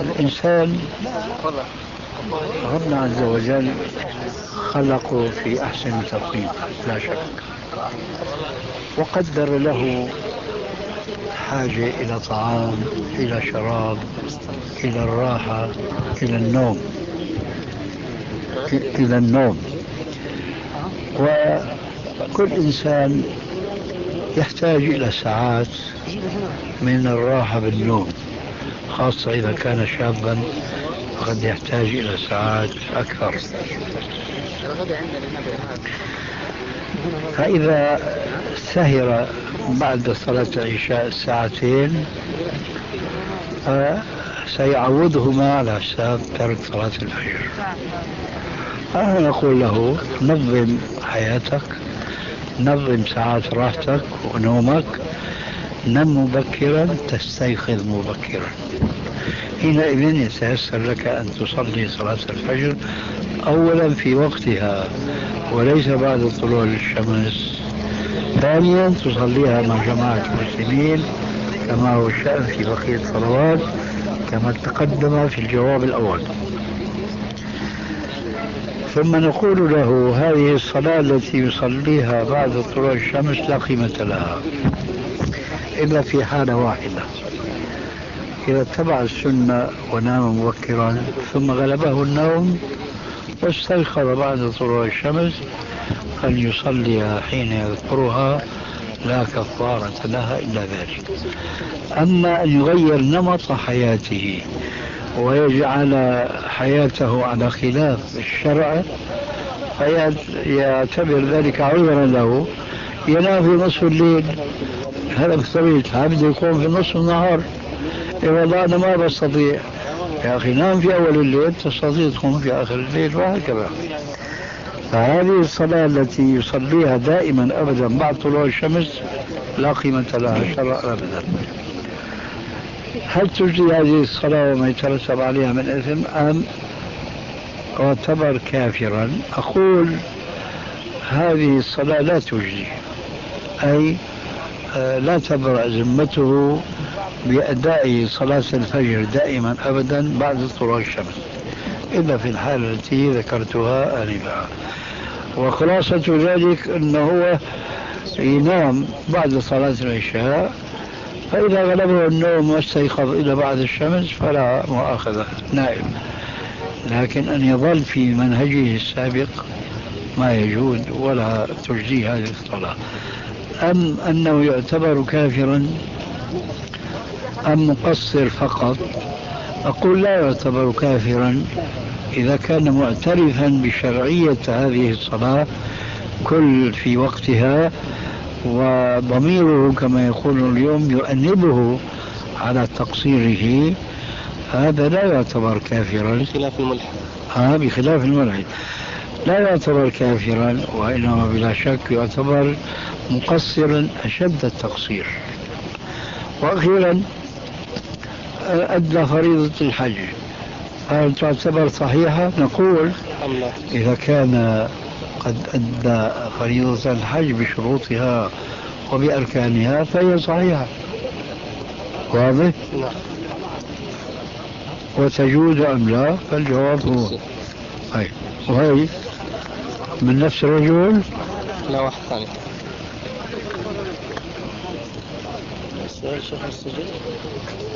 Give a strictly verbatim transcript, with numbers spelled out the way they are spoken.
الإنسان ربنا عز وجل خلقه في أحسن تقويم لا شك، وقدر له حاجة إلى طعام، إلى شراب، إلى الراحة، إلى النوم، إلى النوم. وكل إنسان يحتاج إلى ساعات من الراحة بالنوم، خاصة إذا كان شابا قد يحتاج إلى ساعات أكثر. فإذا سهر بعد صلاة العشاء ساعتين سيعوضهما على حساب ترك صلاة الفجر. أنا نقول له نظم حياتك، نظم ساعات راحتك ونومك، نم مبكرا تستيقظ مبكرا، حينئذ يتيسر لك أن تصلي صلاة الفجر أولا في وقتها وليس بعد طلوع الشمس، ثانيا تصليها مع جماعة المسلمين كما هو الشأن في بقية الصلوات كما تقدم في الجواب الأول. ثم نقول له هذه الصلاة التي يصليها بعد طلوع الشمس لا قيمة لها إلا في حالة واحدة، إذا اتبع السنة ونام مبكرا ثم غلبه النوم واستيقظ بعد طلوع الشمس فليصليها حين يذكرها لا كفارة لها إلا ذلك. أما أن يغير نمط حياته ويجعل حياته على خلاف الشرع فيعتبر ذلك عذرا له، ينام في نصف الليل، هذا بالطبيعة بده يكون في نصف النهار، إيه والله أنا ما بستطيع، يا أخي نام في أول الليل تستطيع تقوم في آخر الليل، وهكذا. فهذه الصلاة التي يصليها دائما أبدا بعد طلوع الشمس لا قيمة لها شرعا أبدا. هل تجزي هذه الصلاة وما يترتب عليها من إثم أم يعتبر كافرا؟ أقول هذه الصلاة لا تجزي، أي لا تبرأ ذمته بأداء صلاة الفجر دائما أبدا بعد طلوع الشمس إلا في الحالة التي ذكرتها آنفا. وخلاصة ذلك أنه هو ينام بعد صلاة العشاء، فإذا غلبه النوم واستيقظ إلى بعد الشمس فلا مؤاخذة، نائم. لكن أن يظل في منهجه السابق ما يجوز ولا تجزي هذه الصلاة. أم أنه يعتبر كافرا أم مقصر فقط؟ أقول لا يعتبر كافرا إذا كان معترفا بشرعية هذه الصلاة كل في وقتها، وضميره كما يقول اليوم يؤنبه على تقصيره، هذا لا يعتبر كافرا بخلاف الملحد. آه بخلاف الملحد لا يعتبر كافرا، وإنما بلا شك يعتبر مقصرا أشد التقصير. وأخيرا أدى فريضة الحج، هل تعتبر صحيحة؟ نقول إذا كان قد أدى فريضة الحج بشروطها وبأركانها فهي صحيحة. واضح؟ نعم. وتجوز أم لا؟ فالجواب هو هاي. وهي من نفس الرجل؟ لا، واحد ثاني. السؤال شيخ السجن